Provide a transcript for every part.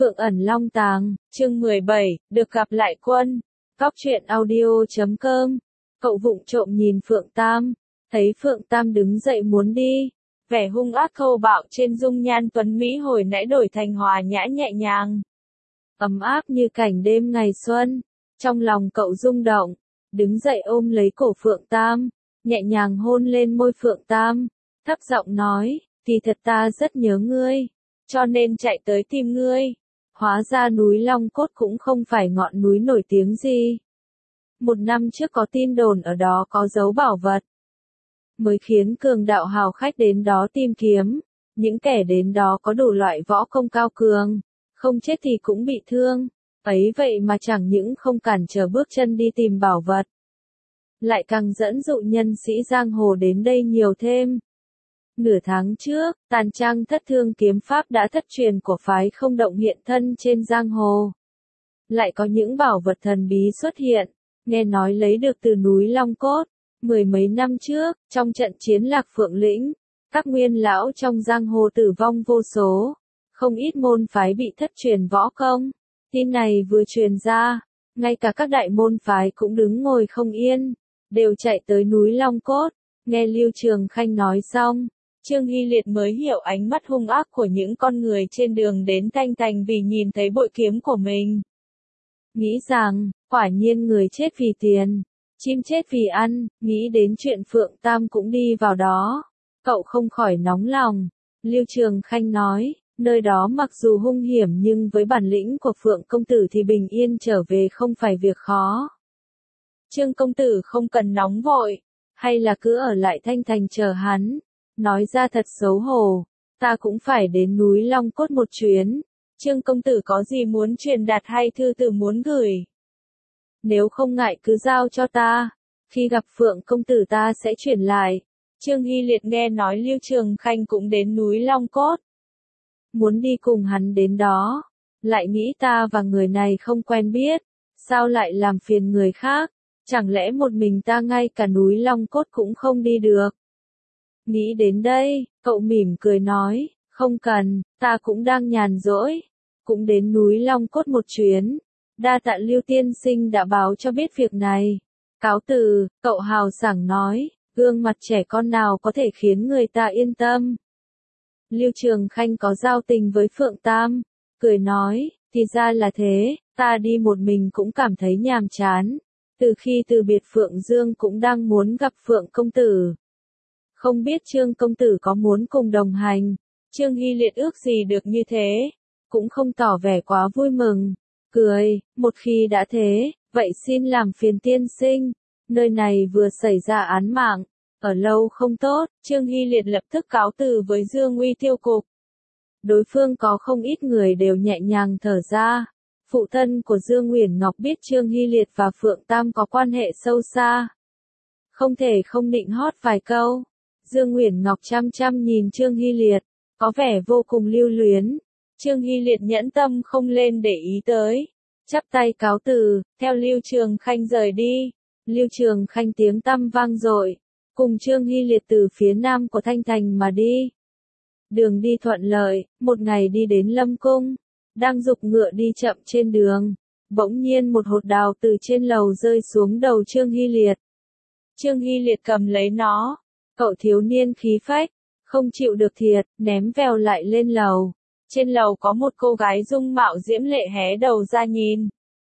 Phượng ẩn Long Tàng, chương 17, được gặp lại quân. Góc truyện audio.com. Cậu vụng trộm nhìn Phượng Tam, thấy Phượng Tam đứng dậy muốn đi. Vẻ hung ác thô bạo trên dung nhan tuấn Mỹ hồi nãy đổi thành hòa nhã nhẹ nhàng. Ấm áp như cảnh đêm ngày xuân. Trong lòng cậu rung động, đứng dậy ôm lấy cổ Phượng Tam, nhẹ nhàng hôn lên môi Phượng Tam, thấp giọng nói, thì thật ta rất nhớ ngươi, cho nên chạy tới tìm ngươi. Hóa ra núi Long Cốt cũng không phải ngọn núi nổi tiếng gì. 1 năm trước có tin đồn ở đó có dấu bảo vật, mới khiến cường đạo hào khách đến đó tìm kiếm. Những kẻ đến đó có đủ loại võ công cao cường, không chết thì cũng bị thương. Ấy vậy mà chẳng những không cản trở bước chân đi tìm bảo vật, lại càng dẫn dụ nhân sĩ giang hồ đến đây nhiều thêm. Nửa tháng trước, Tàn Trang Thất Thương kiếm pháp đã thất truyền của phái Không Động hiện thân trên giang hồ. Lại có những bảo vật thần bí xuất hiện, nghe nói lấy được từ núi Long Cốt. 10 mấy năm trước, trong trận chiến Lạc Phượng Lĩnh, các nguyên lão trong giang hồ tử vong vô số, không ít môn phái bị thất truyền võ công. Tin này vừa truyền ra, ngay cả các đại môn phái cũng đứng ngồi không yên, đều chạy tới núi Long Cốt. Nghe Lưu Trường Khanh nói xong, Trương Hy Liệt mới hiểu ánh mắt hung ác của những con người trên đường đến Thanh Thành vì nhìn thấy bội kiếm của mình. Nghĩ rằng, quả nhiên người chết vì tiền, chim chết vì ăn, nghĩ đến chuyện Phượng Tam cũng đi vào đó. Cậu không khỏi nóng lòng. Lưu Trường Khanh nói, nơi đó mặc dù hung hiểm nhưng với bản lĩnh của Phượng công tử thì bình yên trở về không phải việc khó. Trương công tử không cần nóng vội, hay là cứ ở lại Thanh Thành chờ hắn. Nói ra thật xấu hổ, ta cũng phải đến núi Long Cốt một chuyến. Trương công tử có gì muốn truyền đạt hay thư từ muốn gửi? Nếu không ngại cứ giao cho ta, khi gặp Phượng công tử ta sẽ chuyển lại. Trương Hy Liệt nghe nói Lưu Trường Khanh cũng đến núi Long Cốt, muốn đi cùng hắn đến đó, lại nghĩ ta và người này không quen biết, sao lại làm phiền người khác, chẳng lẽ một mình ta ngay cả núi Long Cốt cũng không đi được. Nghĩ đến đây, cậu mỉm cười nói, không cần, ta cũng đang nhàn rỗi, cũng đến núi Long Cốt một chuyến. Đa tạ Lưu tiên sinh đã báo cho biết việc này. Cáo từ, cậu hào sảng nói, gương mặt trẻ con nào có thể khiến người ta yên tâm. Lưu Trường Khanh có giao tình với Phượng Tam, cười nói, thì ra là thế, ta đi một mình cũng cảm thấy nhàm chán. Từ khi từ biệt Phượng Dương cũng đang muốn gặp Phượng công tử. Không biết Trương công tử có muốn cùng đồng hành. Trương Hy Liệt ước gì được như thế, cũng không tỏ vẻ quá vui mừng. Cười, một khi đã thế, vậy xin làm phiền tiên sinh. Nơi này vừa xảy ra án mạng, ở lâu không tốt. Trương Hy Liệt lập tức cáo từ với Dương Uy tiêu cục. Đối phương có không ít người đều nhẹ nhàng thở ra. Phụ thân của Dương Uyển Ngọc biết Trương Hy Liệt và Phượng Tam có quan hệ sâu xa, không thể không nịnh hót vài câu. Dương Uyển Ngọc chăm chăm nhìn Trương Hy Liệt, có vẻ vô cùng lưu luyến. Trương Hy Liệt nhẫn tâm không lên để ý tới, chắp tay cáo từ, theo Lưu Trường Khanh rời đi. Lưu Trường Khanh tiếng tăm vang dội, cùng Trương Hy Liệt từ phía nam của Thanh Thành mà đi. Đường đi thuận lợi, một ngày đi đến Lâm Cung, đang giục ngựa đi chậm trên đường, bỗng nhiên một hột đào từ trên lầu rơi xuống đầu Trương Hy Liệt. Trương Hy Liệt cầm lấy nó, cậu thiếu niên khí phách, không chịu được thiệt, ném vèo lại lên lầu. Trên lầu có một cô gái dung mạo diễm lệ hé đầu ra nhìn.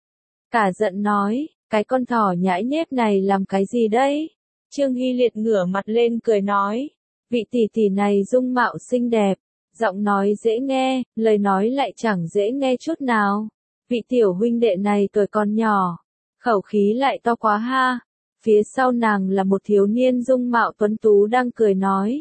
Cả giận nói, cái con thỏ nhãi nhép này làm cái gì đấy? Trương Hy Liệt ngửa mặt lên cười nói, vị tỷ tỷ này dung mạo xinh đẹp, giọng nói dễ nghe, lời nói lại chẳng dễ nghe chút nào. Vị tiểu huynh đệ này tuổi còn nhỏ, khẩu khí lại to quá ha. Phía sau nàng là một thiếu niên dung mạo tuấn tú đang cười nói.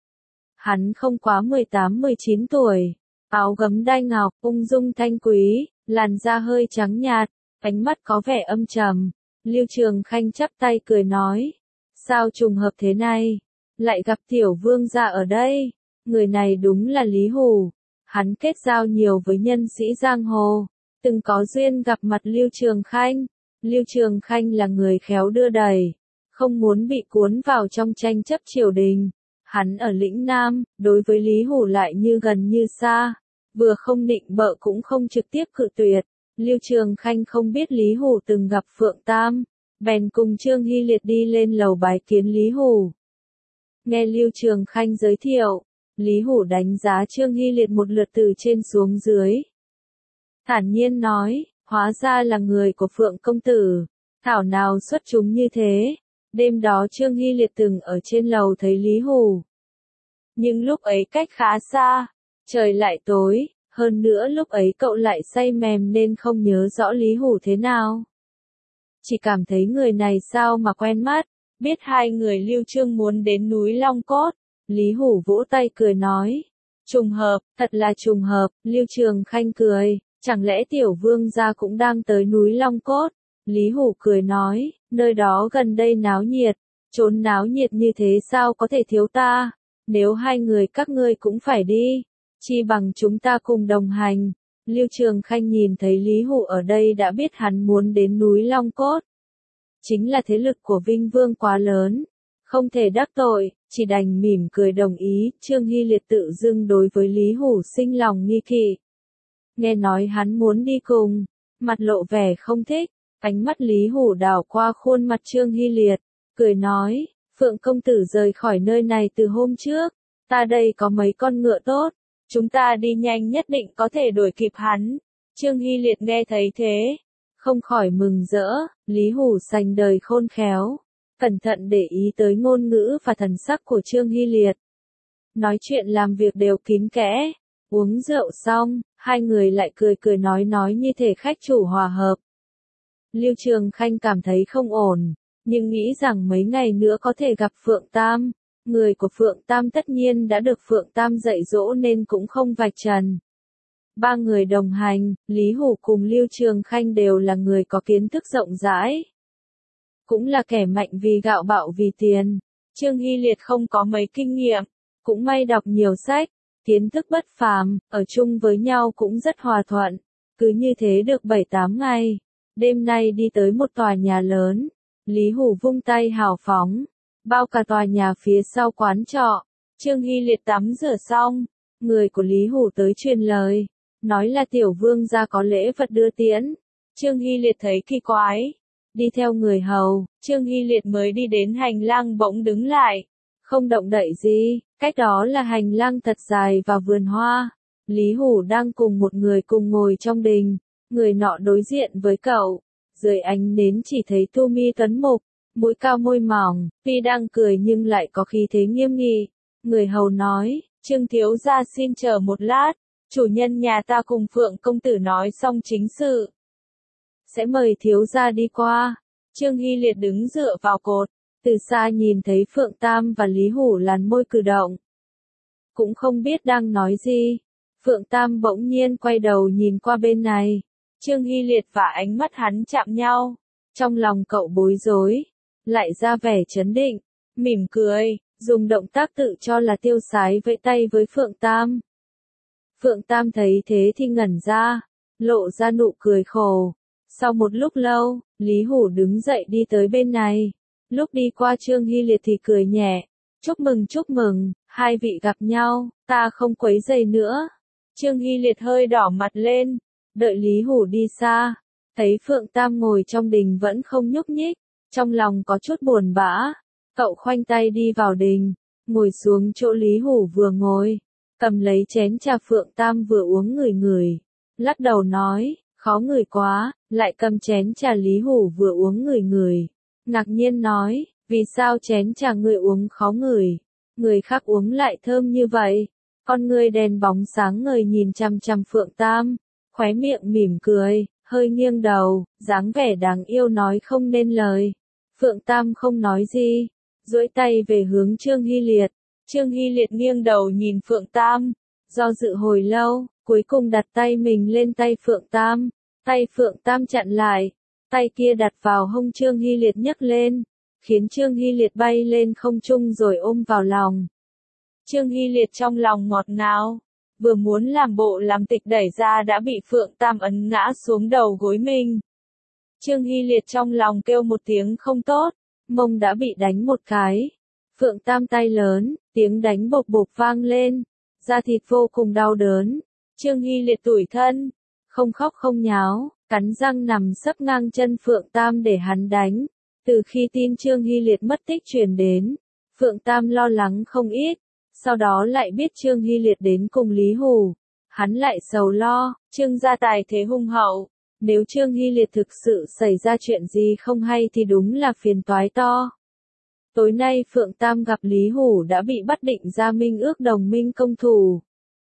Hắn không quá 18-19 tuổi, áo gấm đai ngọc, ung dung thanh quý, làn da hơi trắng nhạt, ánh mắt có vẻ âm trầm. Lưu Trường Khanh chắp tay cười nói, sao trùng hợp thế này, lại gặp tiểu vương gia ở đây. Người này đúng là Lý Hủ, hắn kết giao nhiều với nhân sĩ giang hồ, từng có duyên gặp mặt Lưu Trường Khanh. Lưu Trường Khanh là người khéo đưa đẩy, không muốn bị cuốn vào trong tranh chấp triều đình. Hắn ở lĩnh Nam, đối với Lý Hủ lại như gần như xa. vừa không định bợ cũng không trực tiếp cự tuyệt. Lưu Trường Khanh không biết Lý Hủ từng gặp Phượng Tam, bèn cùng Trương Hy Liệt đi lên lầu bái kiến Lý Hủ. Nghe Lưu Trường Khanh giới thiệu, Lý Hủ đánh giá Trương Hy Liệt một lượt từ trên xuống dưới. Thản nhiên nói, hóa ra là người của Phượng công tử, thảo nào xuất chúng như thế. Đêm đó Trương Hy Liệt từng ở trên lầu thấy Lý Hủ. Nhưng lúc ấy cách khá xa, trời lại tối, hơn nữa lúc ấy cậu lại say mềm nên không nhớ rõ Lý Hủ thế nào. Chỉ cảm thấy người này sao mà quen mắt, biết hai người Lưu Trương muốn đến núi Long Cốt. Lý Hủ vỗ tay cười nói, trùng hợp, thật là trùng hợp. Lưu Trường Khanh cười, chẳng lẽ tiểu vương gia cũng đang tới núi Long Cốt? Lý Hủ cười nói, nơi đó gần đây náo nhiệt, trốn náo nhiệt như thế sao có thể thiếu ta, nếu hai người các ngươi cũng phải đi, chi bằng chúng ta cùng đồng hành. Lưu Trường Khanh nhìn thấy Lý Hủ ở đây đã biết hắn muốn đến núi Long Cốt. Chính là thế lực của Vinh Vương quá lớn, không thể đắc tội, chỉ đành mỉm cười đồng ý. Trương Hy Liệt tự dưng đối với Lý Hủ sinh lòng nghi kỵ. Nghe nói hắn muốn đi cùng, mặt lộ vẻ không thích, ánh mắt Lý Hủ đảo qua khuôn mặt Trương Hy Liệt, cười nói, Phượng công tử rời khỏi nơi này từ hôm trước, ta đây có mấy con ngựa tốt, chúng ta đi nhanh nhất định có thể đuổi kịp hắn. Trương Hy Liệt nghe thấy thế, không khỏi mừng rỡ. Lý Hủ sành đời khôn khéo, cẩn thận để ý tới ngôn ngữ và thần sắc của Trương Hy Liệt. Nói chuyện làm việc đều kín kẽ, uống rượu xong, hai người lại cười cười nói như thể khách chủ hòa hợp. Lưu Trường Khanh cảm thấy không ổn, nhưng nghĩ rằng mấy ngày nữa có thể gặp Phượng Tam. Người của Phượng Tam tất nhiên đã được Phượng Tam dạy dỗ nên cũng không vạch trần. Ba người đồng hành, Lý Hủ cùng Lưu Trường Khanh đều là người có kiến thức rộng rãi. Cũng là kẻ mạnh vì gạo bạo vì tiền. Trương Hy Liệt không có mấy kinh nghiệm, cũng may đọc nhiều sách, kiến thức bất phàm, ở chung với nhau cũng rất hòa thuận. Cứ như thế được 7-8 ngày. Đêm nay đi tới một tòa nhà lớn, Lý Hủ vung tay hào phóng, bao cả tòa nhà phía sau quán trọ. Trương Hy Liệt tắm rửa xong, người của Lý Hủ tới truyền lời, nói là tiểu vương gia có lễ vật đưa tiễn. Trương Hy Liệt thấy kỳ quái, đi theo người hầu. Trương Hy Liệt mới đi đến hành lang bỗng đứng lại, không động đậy gì, cách đó là hành lang thật dài và vườn hoa. Lý Hủ đang cùng một người cùng ngồi trong đình, người nọ đối diện với cậu, dưới ánh nến chỉ thấy tu mi tuấn mục, mũi cao môi mỏng, tuy đang cười nhưng lại có khí thế nghiêm nghị. Người hầu nói, Trương thiếu gia xin chờ một lát, chủ nhân nhà ta cùng Phượng công tử nói xong chính sự, sẽ mời thiếu gia đi qua. Trương Hy Liệt đứng dựa vào cột, từ xa nhìn thấy Phượng Tam và Lý Hủ làn môi cử động, cũng không biết đang nói gì. Phượng Tam bỗng nhiên quay đầu nhìn qua bên này, Trương Hy Liệt và ánh mắt hắn chạm nhau, trong lòng cậu bối rối, lại ra vẻ trấn định, mỉm cười, dùng động tác tự cho là tiêu sái vẫy tay với Phượng Tam. Phượng Tam thấy thế thì ngẩn ra, lộ ra nụ cười khổ. Sau một lúc lâu, Lý Hủ đứng dậy đi tới bên này, lúc đi qua Trương Hy Liệt thì cười nhẹ, chúc mừng, hai vị gặp nhau, ta không quấy rầy nữa. Trương Hy Liệt hơi đỏ mặt lên, đợi Lý Hủ đi xa, thấy Phượng Tam ngồi trong đình vẫn không nhúc nhích, trong lòng có chút buồn bã, cậu khoanh tay đi vào đình, ngồi xuống chỗ Lý Hủ vừa ngồi, cầm lấy chén trà Phượng Tam vừa uống ngửi, lắc đầu nói, khó ngửi quá, lại cầm chén trà Lý Hủ vừa uống ngửi, ngạc nhiên nói, vì sao chén trà người uống khó ngửi, người khác uống lại thơm như vậy. Con người đèn bóng sáng ngời nhìn chằm chằm Phượng Tam, khóe miệng mỉm cười, hơi nghiêng đầu, dáng vẻ đáng yêu nói không nên lời. Phượng Tam không nói gì, duỗi tay về hướng Trương Hy Liệt. Trương Hy Liệt nghiêng đầu nhìn Phượng Tam, do dự hồi lâu, cuối cùng đặt tay mình lên tay Phượng Tam. Tay Phượng Tam chặn lại, tay kia đặt vào hông Trương Hy Liệt nhấc lên, khiến Trương Hy Liệt bay lên không trung rồi ôm vào lòng. Trương Hy Liệt trong lòng ngọt ngào, vừa muốn làm bộ làm tịch đẩy ra đã bị Phượng Tam ấn ngã xuống đầu gối mình. Trương Hy Liệt trong lòng kêu một tiếng không tốt, mông đã bị đánh một cái. Phượng Tam tay lớn, tiếng đánh bộp bộp vang lên, da thịt vô cùng đau đớn. Trương Hy Liệt tủi thân, không khóc không nháo, cắn răng nằm sấp ngang chân Phượng Tam để hắn đánh. Từ khi tin Trương Hy Liệt mất tích truyền đến, Phượng Tam lo lắng không ít, sau đó lại biết Trương Hy Liệt đến cùng Lý Hủ. Hắn lại sầu lo, Trương gia tài thế hung hậu, nếu Trương Hy Liệt thực sự xảy ra chuyện gì không hay thì đúng là phiền toái to. Tối nay Phượng Tam gặp Lý Hủ đã bị bắt định ra minh ước đồng minh công thủ.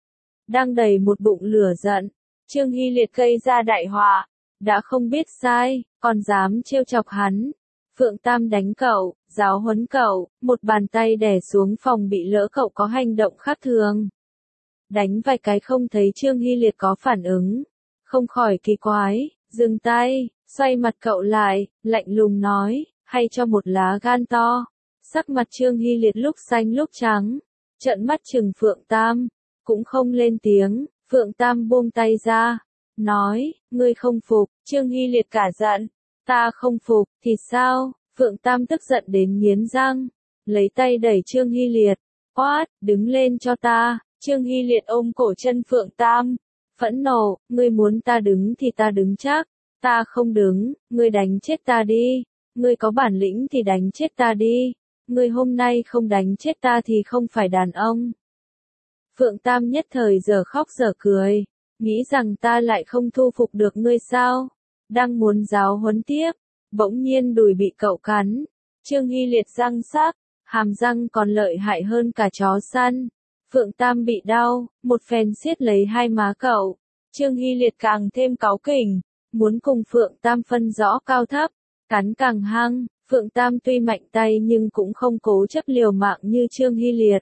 Đang đầy một bụng lửa giận, Trương Hy Liệt gây ra đại họa, đã không biết sai, còn dám trêu chọc hắn. Phượng Tam đánh cậu, giáo huấn cậu, một bàn tay đè xuống phòng bị lỡ cậu có hành động khác thường. Đánh vài cái không thấy Trương Hy Liệt có phản ứng, không khỏi kỳ quái, dừng tay, xoay mặt cậu lại, lạnh lùng nói, hay cho một lá gan to. Sắc mặt Trương Hy Liệt lúc xanh lúc trắng, trợn mắt trừng Phượng Tam, cũng không lên tiếng. Phượng Tam buông tay ra, nói, ngươi không phục. Trương Hy Liệt cả giận, ta không phục, thì sao? Phượng Tam tức giận đến nghiến răng, lấy tay đẩy Trương Hy Liệt, quát, đứng lên cho ta. Trương Hy Liệt ôm cổ chân Phượng Tam, phẫn nộ, ngươi muốn ta đứng thì ta đứng chắc, ta không đứng, ngươi đánh chết ta đi, ngươi có bản lĩnh thì đánh chết ta đi, ngươi hôm nay không đánh chết ta thì không phải đàn ông. Phượng Tam nhất thời giờ khóc giờ cười, nghĩ rằng ta lại không thu phục được ngươi sao, đang muốn giáo huấn tiếp, bỗng nhiên đùi bị cậu cắn. Trương Hy Liệt răng sắc, hàm răng còn lợi hại hơn cả chó săn. Phượng Tam bị đau, một phen siết lấy hai má cậu. Trương Hy Liệt càng thêm cáu kỉnh, muốn cùng Phượng Tam phân rõ cao thấp, cắn càng hăng. Phượng Tam tuy mạnh tay nhưng cũng không cố chấp liều mạng như Trương Hy Liệt.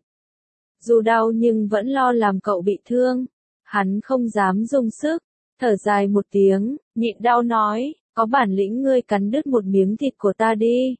Dù đau nhưng vẫn lo làm cậu bị thương. Hắn không dám dùng sức, thở dài một tiếng, nhịn đau nói, có bản lĩnh ngươi cắn đứt một miếng thịt của ta đi.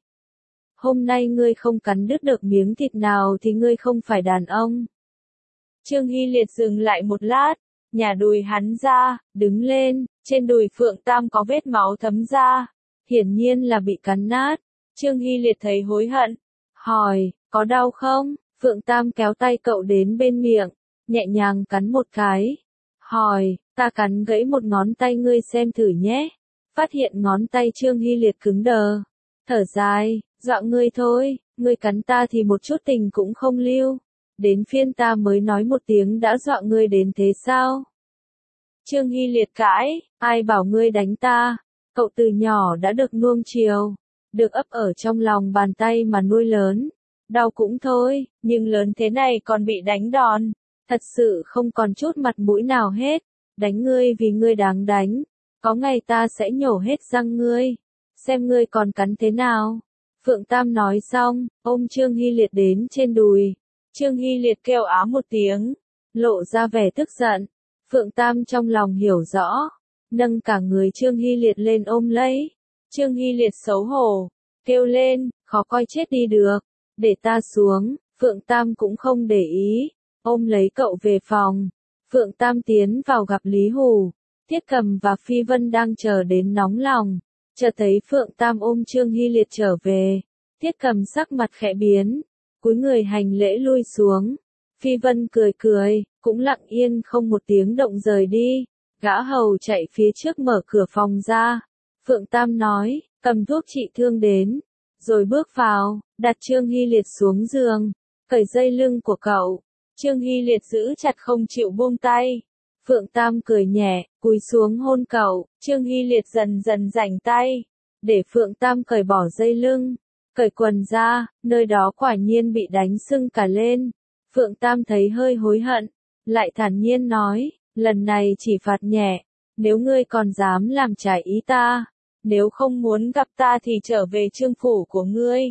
Hôm nay ngươi không cắn đứt được miếng thịt nào thì ngươi không phải đàn ông. Trương Hy Liệt dừng lại một lát, nhả đùi hắn ra, đứng lên, trên đùi Phượng Tam có vết máu thấm ra, hiển nhiên là bị cắn nát. Trương Hy Liệt thấy hối hận, hỏi, có đau không? Phượng Tam kéo tay cậu đến bên miệng, nhẹ nhàng cắn một cái, hỏi, ta cắn gãy một ngón tay ngươi xem thử nhé. Phát hiện ngón tay Trương Hy Liệt cứng đờ, thở dài, dọa ngươi thôi, ngươi cắn ta thì một chút tình cũng không lưu. Đến phiên ta mới nói một tiếng đã dọa ngươi đến thế sao? Trương Hy Liệt cãi, ai bảo ngươi đánh ta? Cậu từ nhỏ đã được nuông chiều, được ấp ở trong lòng bàn tay mà nuôi lớn. Đau cũng thôi, nhưng lớn thế này còn bị đánh đòn. Thật sự không còn chút mặt mũi nào hết. Đánh ngươi vì ngươi đáng đánh. Có ngày ta sẽ nhổ hết răng ngươi. Xem ngươi còn cắn thế nào. Phượng Tam nói xong, ôm Trương Hy Liệt đến trên đùi. Trương Hy Liệt kêu á một tiếng, lộ ra vẻ tức giận. Phượng Tam trong lòng hiểu rõ, nâng cả người Trương Hy Liệt lên ôm lấy. Trương Hy Liệt xấu hổ, kêu lên, khó coi chết đi được, để ta xuống. Phượng Tam cũng không để ý, ôm lấy cậu về phòng. Phượng Tam tiến vào gặp Lý Hủ, Tiết Cầm và Phi Vân đang chờ đến nóng lòng. Chợt thấy Phượng Tam ôm Trương Hy Liệt trở về, Tiết Cầm sắc mặt khẽ biến, cúi người hành lễ lui xuống. Phi Vân cười cười, cũng lặng yên không một tiếng động rời đi. Gã hầu chạy phía trước mở cửa phòng ra. Phượng Tam nói, cầm thuốc trị thương đến, rồi bước vào, đặt Trương Hy Liệt xuống giường, cởi dây lưng của cậu. Trương Hy Liệt giữ chặt không chịu buông tay. Phượng Tam cười nhẹ, cúi xuống hôn cậu. Trương Hy Liệt dần dần rảnh tay, để Phượng Tam cởi bỏ dây lưng, cởi quần ra, nơi đó quả nhiên bị đánh sưng cả lên. Phượng Tam thấy hơi hối hận, lại thản nhiên nói, lần này chỉ phạt nhẹ, nếu ngươi còn dám làm trái ý ta, nếu không muốn gặp ta thì trở về Trương phủ của ngươi.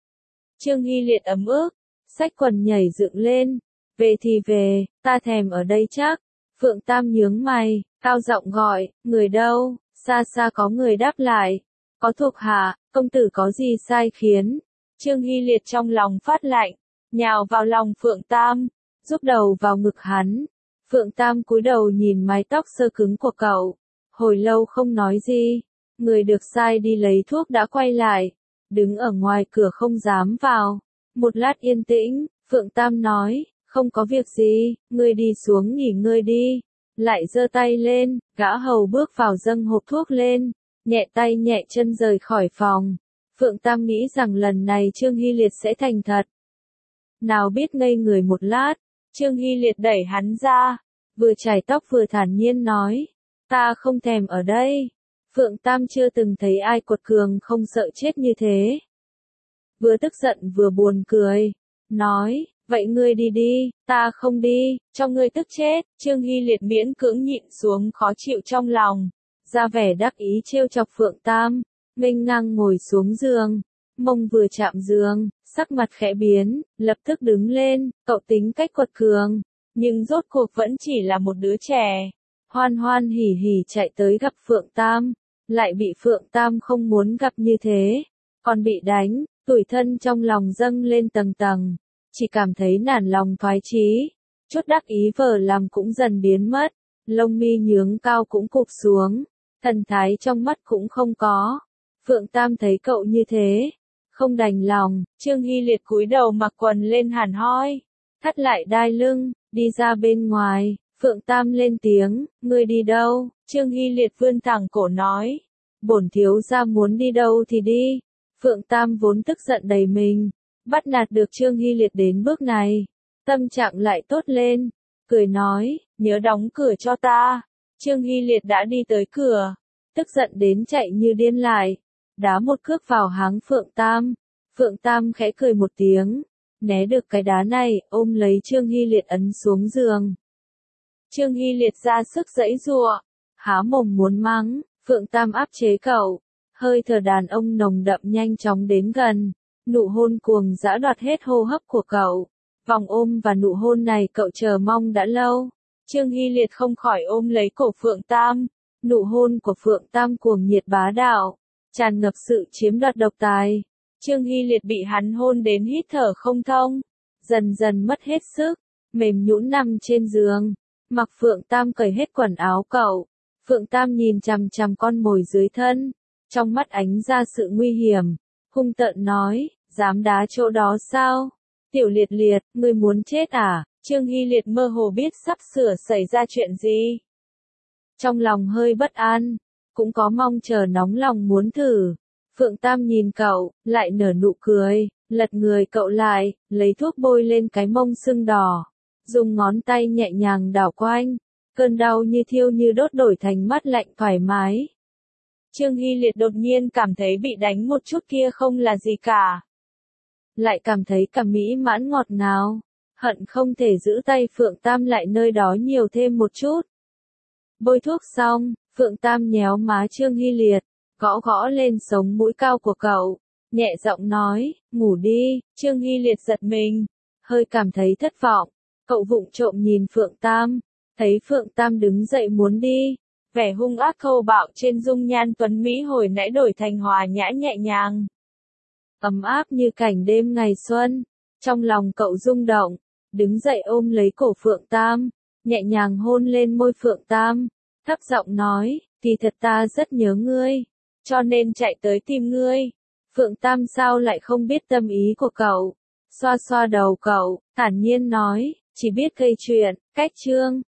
Trương Hy Liệt ấm ức, xách quần nhảy dựng lên, về thì về, ta thèm ở đây chắc. Phượng Tam nhướng mày, cao giọng gọi, người đâu? Xa xa có người đáp lại, có thuộc hạ, công tử có gì sai khiến? Trương Hy Liệt trong lòng phát lạnh, nhào vào lòng Phượng Tam, giúp đầu vào ngực hắn. Phượng Tam cúi đầu nhìn mái tóc sơ cứng của cậu, hồi lâu không nói gì. Người được sai đi lấy thuốc đã quay lại, đứng ở ngoài cửa không dám vào. Một lát yên tĩnh, Phượng Tam nói, không có việc gì, ngươi đi xuống nghỉ ngơi đi, lại giơ tay lên, gã hầu bước vào dâng hộp thuốc lên, nhẹ tay nhẹ chân rời khỏi phòng. Phượng Tam nghĩ rằng lần này Trương Hy Liệt sẽ thành thật. Nào biết ngây người một lát, Trương Hy Liệt đẩy hắn ra, vừa chải tóc vừa thản nhiên nói, ta không thèm ở đây. Phượng Tam chưa từng thấy ai quật cường không sợ chết như thế. Vừa tức giận vừa buồn cười, nói, vậy ngươi đi đi, ta không đi, cho ngươi tức chết. Trương Hy Liệt miễn cưỡng nhịn xuống khó chịu trong lòng, ra vẻ đắc ý trêu chọc Phượng Tam, nghênh ngang ngồi xuống giường, mông vừa chạm giường, sắc mặt khẽ biến, lập tức đứng lên, cậu tính cách quật cường, nhưng rốt cuộc vẫn chỉ là một đứa trẻ. Hoan hoan hỉ hỉ chạy tới gặp Phượng Tam, lại bị Phượng Tam không muốn gặp như thế, còn bị đánh, tủi thân trong lòng dâng lên tầng tầng, chỉ cảm thấy nản lòng thoái chí, chút đắc ý vờ làm cũng dần biến mất, lông mi nhướng cao cũng cụp xuống, thần thái trong mắt cũng không có. Phượng Tam thấy cậu như thế, không đành lòng, Trương Hy Liệt cúi đầu mặc quần lên hẳn hoi, thắt lại đai lưng, đi ra bên ngoài. Phượng Tam lên tiếng, ngươi đi đâu? Trương Hy Liệt vươn thẳng cổ nói, bổn thiếu gia muốn đi đâu thì đi. Phượng Tam vốn tức giận đầy mình, bắt nạt được Trương Hy Liệt đến bước này, tâm trạng lại tốt lên, cười nói, nhớ đóng cửa cho ta. Trương Hy Liệt đã đi tới cửa, tức giận đến chạy như điên lại, đá một cước vào háng Phượng Tam. Phượng Tam khẽ cười một tiếng, né được cái đá này, ôm lấy Trương Hy Liệt ấn xuống giường. Trương Hy Liệt ra sức giãy giụa, há mồm muốn mắng, Phượng Tam áp chế cậu, hơi thở đàn ông nồng đậm nhanh chóng đến gần, nụ hôn cuồng dã đoạt hết hô hấp của cậu. Vòng ôm và nụ hôn này cậu chờ mong đã lâu. Trương Hy Liệt không khỏi ôm lấy cổ Phượng Tam, nụ hôn của Phượng Tam cuồng nhiệt bá đạo, tràn ngập sự chiếm đoạt độc tài. Trương Hy Liệt bị hắn hôn đến hít thở không thông, dần dần mất hết sức, mềm nhũn nằm trên giường. Mặc Phượng Tam cởi hết quần áo cậu, Phượng Tam nhìn chằm chằm con mồi dưới thân, trong mắt ánh ra sự nguy hiểm, hung tợn nói, dám đá chỗ đó sao? Tiểu Liệt Liệt, ngươi muốn chết à? Trương Hy Liệt mơ hồ biết sắp sửa xảy ra chuyện gì. Trong lòng hơi bất an, cũng có mong chờ nóng lòng muốn thử. Phượng Tam nhìn cậu, lại nở nụ cười, lật người cậu lại, lấy thuốc bôi lên cái mông sưng đỏ. Dùng ngón tay nhẹ nhàng đảo quanh, cơn đau như thiêu như đốt đổi thành mát lạnh thoải mái. Trương Hy Liệt đột nhiên cảm thấy bị đánh một chút kia không là gì cả. Lại cảm thấy cả mỹ mãn ngọt ngào, hận không thể giữ tay Phượng Tam lại nơi đó nhiều thêm một chút. Bôi thuốc xong, Phượng Tam nhéo má Trương Hy Liệt, gõ gõ lên sống mũi cao của cậu, nhẹ giọng nói, ngủ đi. Trương Hy Liệt giật mình, hơi cảm thấy thất vọng. Cậu vụng trộm nhìn Phượng Tam, thấy Phượng Tam đứng dậy muốn đi, vẻ hung ác thô bạo trên dung nhan tuấn mỹ hồi nãy đổi thành hòa nhã nhẹ nhàng, ấm áp như cảnh đêm ngày xuân. Trong lòng cậu rung động, đứng dậy ôm lấy cổ Phượng Tam, nhẹ nhàng hôn lên môi Phượng Tam, thấp giọng nói, kỳ thật ta rất nhớ ngươi, cho nên chạy tới tìm ngươi. Phượng Tam sao lại không biết tâm ý của cậu, xoa xoa đầu cậu, thản nhiên nói, chỉ biết gây chuyện, cách chương.